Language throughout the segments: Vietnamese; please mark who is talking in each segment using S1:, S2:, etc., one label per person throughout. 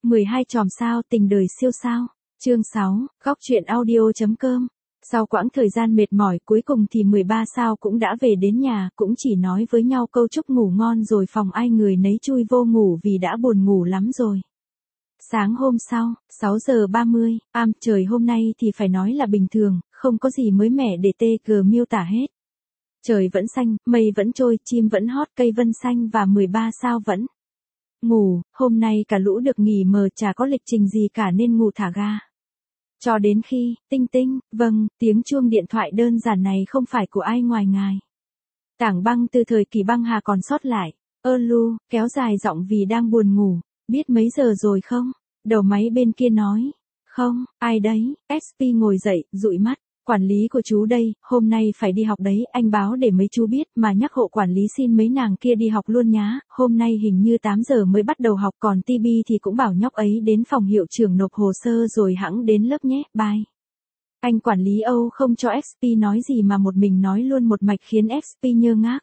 S1: 12 chòm sao tình đời siêu sao. Chương 6, góc truyện audio.com. Sau quãng thời gian mệt mỏi cuối cùng thì 13 sao cũng đã về đến nhà, cũng chỉ nói với nhau câu chúc ngủ ngon rồi phòng ai người nấy chui vô ngủ vì đã buồn ngủ lắm rồi. Sáng hôm sau, 6 giờ 30, trời hôm nay thì phải nói là bình thường, không có gì mới mẻ để TG miêu tả hết. Trời vẫn xanh, mây vẫn trôi, chim vẫn hót, cây vân xanh và 13 sao vẫn ngủ. Hôm nay cả lũ được nghỉ mờ, chả có lịch trình gì cả nên ngủ thả ga. Cho đến khi, tinh tinh, vâng, tiếng chuông điện thoại đơn giản này không phải của ai ngoài ngài. Tảng Băng từ thời kỳ băng hà còn sót lại. Lu, kéo dài giọng vì đang buồn ngủ. Biết mấy giờ rồi không? Đầu máy bên kia nói. Không, ai đấy? SP ngồi dậy, dụi mắt. Quản lý của chú đây, hôm nay phải đi học đấy, anh báo để mấy chú biết mà nhắc hộ quản lý xin mấy nàng kia đi học luôn nhá, hôm nay hình như 8 giờ mới bắt đầu học, còn TB thì cũng bảo nhóc ấy đến phòng hiệu trưởng nộp hồ sơ rồi hẵng đến lớp nhé, bye. Anh quản lý Âu không cho SP nói gì mà một mình nói luôn một mạch khiến SP ngơ ngác.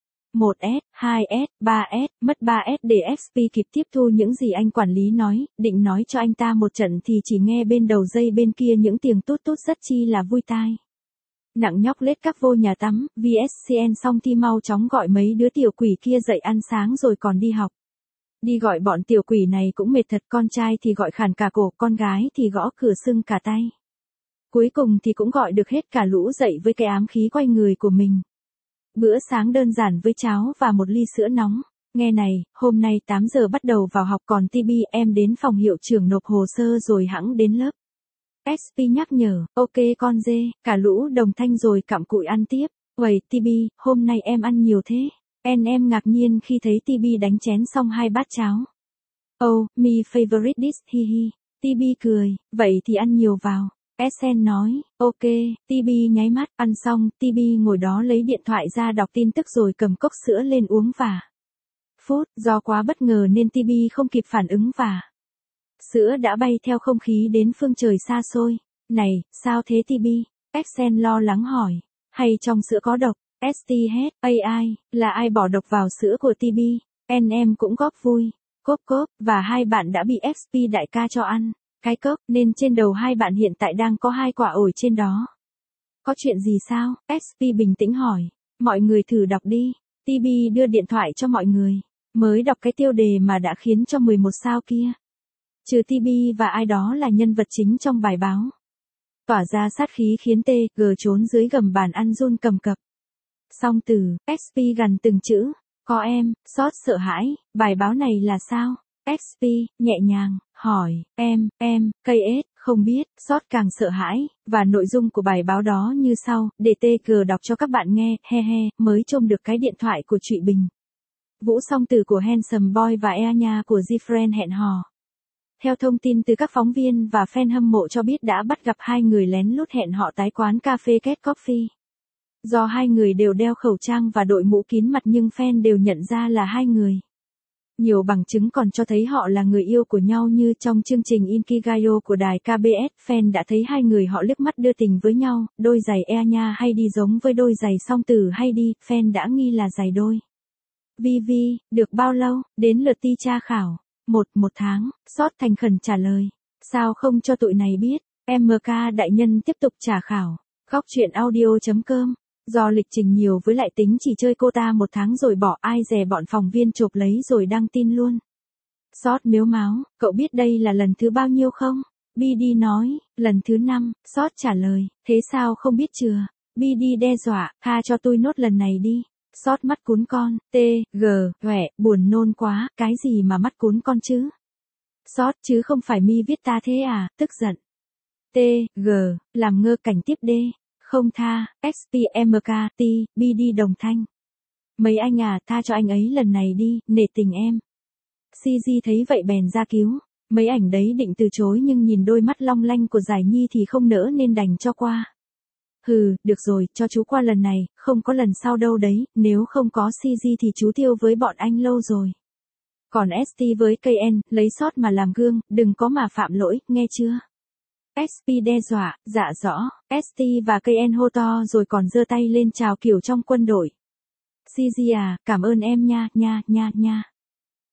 S1: 1S, 2S, 3S, mất 3S để SP kịp tiếp thu những gì anh quản lý nói, định nói cho anh ta một trận thì chỉ nghe bên đầu dây bên kia những tiếng tút tút rất chi là vui tai. Nặng nhóc lết các vô nhà tắm, VSCN xong thì mau chóng gọi mấy đứa tiểu quỷ kia dậy ăn sáng rồi còn đi học. Đi gọi bọn tiểu quỷ này cũng mệt thật, con trai thì gọi khản cả cổ, con gái thì gõ cửa sưng cả tay. Cuối cùng thì cũng gọi được hết cả lũ dậy với cái ám khí quay người của mình. Bữa sáng đơn giản với cháo và một ly sữa nóng. Nghe này, hôm nay 8 giờ bắt đầu vào học, còn TB em đến phòng hiệu trưởng nộp hồ sơ rồi hẵng đến lớp. SP nhắc nhở, ok con dê, cả lũ đồng thanh rồi cặm cụi ăn tiếp. Uầy TB, hôm nay em ăn nhiều thế. Em ngạc nhiên khi thấy TB đánh chén xong 2 bát cháo. Oh, me favorite dish, hi hi. TB cười, vậy thì ăn nhiều vào. SN nói, ok, TB nháy mắt, ăn xong, TB ngồi đó lấy điện thoại ra đọc tin tức rồi cầm cốc sữa lên uống và phút, do quá bất ngờ nên TB không kịp phản ứng và sữa đã bay theo không khí đến phương trời xa xôi. Này, sao thế TB? SN lo lắng hỏi, hay trong sữa có độc? ST hét, AI, là ai bỏ độc vào sữa của TB? Em cũng góp vui, cốp, và hai bạn đã bị SP đại ca cho ăn cái cốc, nên trên đầu hai bạn hiện tại đang có 2 quả ổi trên đó. Có chuyện gì sao? SP bình tĩnh hỏi. Mọi người thử đọc đi. TB đưa điện thoại cho mọi người. Mới đọc cái tiêu đề mà đã khiến cho 11 sao kia. Trừ TB và ai đó là nhân vật chính trong bài báo. Tỏa ra sát khí khiến TG trốn dưới gầm bàn ăn run cầm cập. Song từ, SP gần từng chữ. Có em, sót sợ hãi, bài báo này là sao? SP, nhẹ nhàng, hỏi, KS, không biết, sót càng sợ hãi, và nội dung của bài báo đó như sau, để TG đọc cho các bạn nghe, mới trông được cái điện thoại của Trụy Bình. Vũ song từ của Handsome Boy và Ea Nha của Gfriend hẹn hò. Theo thông tin từ các phóng viên và fan hâm mộ cho biết đã bắt gặp hai người lén lút hẹn họ tại quán cà phê Cat Coffee. Do hai người đều đeo khẩu trang và đội mũ kín mặt nhưng fan đều nhận ra là hai người. Nhiều bằng chứng còn cho thấy họ là người yêu của nhau như trong chương trình Inkigayo của đài KBS, fan đã thấy hai người họ liếc mắt đưa tình với nhau, đôi giày Ea Nha hay đi giống với đôi giày song từ hay đi, fan đã nghi là giày đôi. VV, được bao lâu, đến lượt ti tra khảo. Một tháng, sót thành khẩn trả lời. Sao không cho tụi này biết, MK đại nhân tiếp tục trả khảo. Góc truyện audio.com. Do lịch trình nhiều với lại tính chỉ chơi cô ta 1 tháng rồi bỏ, ai dè bọn phóng viên chộp lấy rồi đăng tin luôn. Sót mếu máo, cậu biết đây là lần thứ bao nhiêu không? BD nói, lần thứ 5, sót trả lời, thế sao không biết chưa? BD đe dọa, tha cho tôi nốt lần này đi. Sót mắt cún con, huệ, buồn nôn quá, cái gì mà mắt cún con chứ? Sót chứ không phải mi viết ta thế à, tức giận. Làm ngơ cảnh tiếp D. Không tha, SPMK, BD đồng thanh. Mấy anh à, tha cho anh ấy lần này đi, nể tình em. CG thấy vậy bèn ra cứu. Mấy ảnh đấy định từ chối nhưng nhìn đôi mắt long lanh của Giải Nhi thì không nỡ nên đành cho qua. Được rồi, cho chú qua lần này, không có lần sau đâu đấy, nếu không có CG thì chú tiêu với bọn anh lâu rồi. Còn ST với KN, lấy sót mà làm gương, đừng có mà phạm lỗi, nghe chưa? SP đe dọa, dạ rõ, ST và KN hô to rồi còn giơ tay lên chào kiểu trong quân đội. CG à, cảm ơn em nha.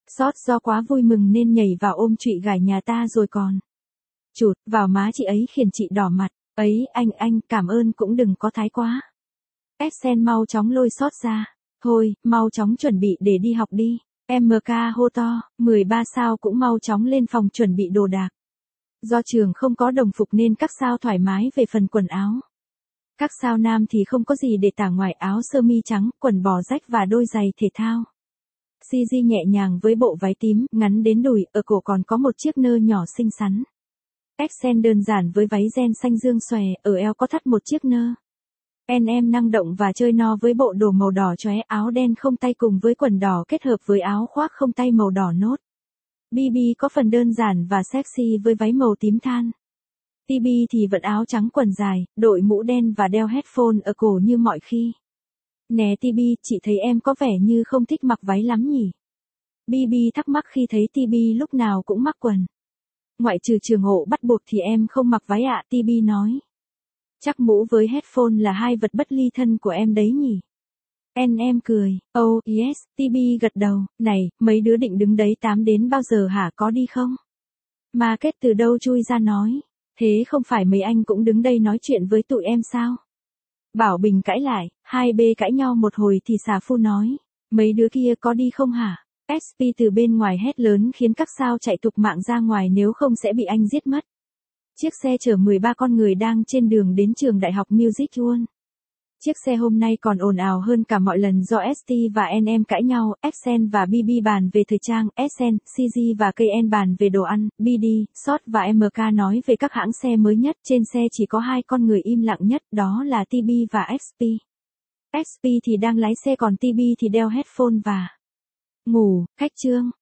S1: Sót do quá vui mừng nên nhảy vào ôm trụy gải nhà ta rồi còn. Chụt vào má chị ấy khiến chị đỏ mặt. Ấy anh cảm ơn cũng đừng có thái quá. Sen mau chóng lôi Sót ra. Thôi, mau chóng chuẩn bị để đi học đi. MK hô to, 13 sao cũng mau chóng lên phòng chuẩn bị đồ đạc. Do trường không có đồng phục nên các sao thoải mái về phần quần áo. Các sao nam thì không có gì để tả ngoài áo sơ mi trắng, quần bò rách và đôi giày thể thao. CG nhẹ nhàng với bộ váy tím, ngắn đến đùi, ở cổ còn có một chiếc nơ nhỏ xinh xắn. Sen đơn giản với váy ren xanh dương xòe, ở eo có thắt một chiếc nơ. Em năng động và chơi no với bộ đồ màu đỏ chóe, áo đen không tay cùng với quần đỏ kết hợp với áo khoác không tay màu đỏ nốt. BB có phần đơn giản và sexy với váy màu tím than. TB thì vẫn áo trắng quần dài, đội mũ đen và đeo headphone ở cổ như mọi khi. Nè TB, chị thấy em có vẻ như không thích mặc váy lắm nhỉ? BB thắc mắc khi thấy TB lúc nào cũng mắc quần. Ngoại trừ trường hộ bắt buộc thì em không mặc váy ạ, TB nói. Chắc mũ với headphone là hai vật bất ly thân của em đấy nhỉ? Em cười, oh yes, TB gật đầu, này, mấy đứa định đứng đấy 8 đến bao giờ hả, có đi không? Market từ đâu chui ra nói, thế không phải mấy anh cũng đứng đây nói chuyện với tụi em sao? Bảo Bình cãi lại, hai bê cãi nhau một hồi thì xà phu nói, mấy đứa kia có đi không hả? SP từ bên ngoài hét lớn khiến các sao chạy thục mạng ra ngoài nếu không sẽ bị anh giết mất. Chiếc xe chở 13 con người đang trên đường đến trường đại học Music One. Chiếc xe hôm nay còn ồn ào hơn cả mọi lần do ST và NM cãi nhau, Sen và BB bàn về thời trang, Sen, CG và KN bàn về đồ ăn, BD, Sót và MK nói về các hãng xe mới nhất. Trên xe chỉ có hai con người im lặng nhất, đó là TB và XP. XP thì đang lái xe còn TB thì đeo headphone và ngủ. Khách trương.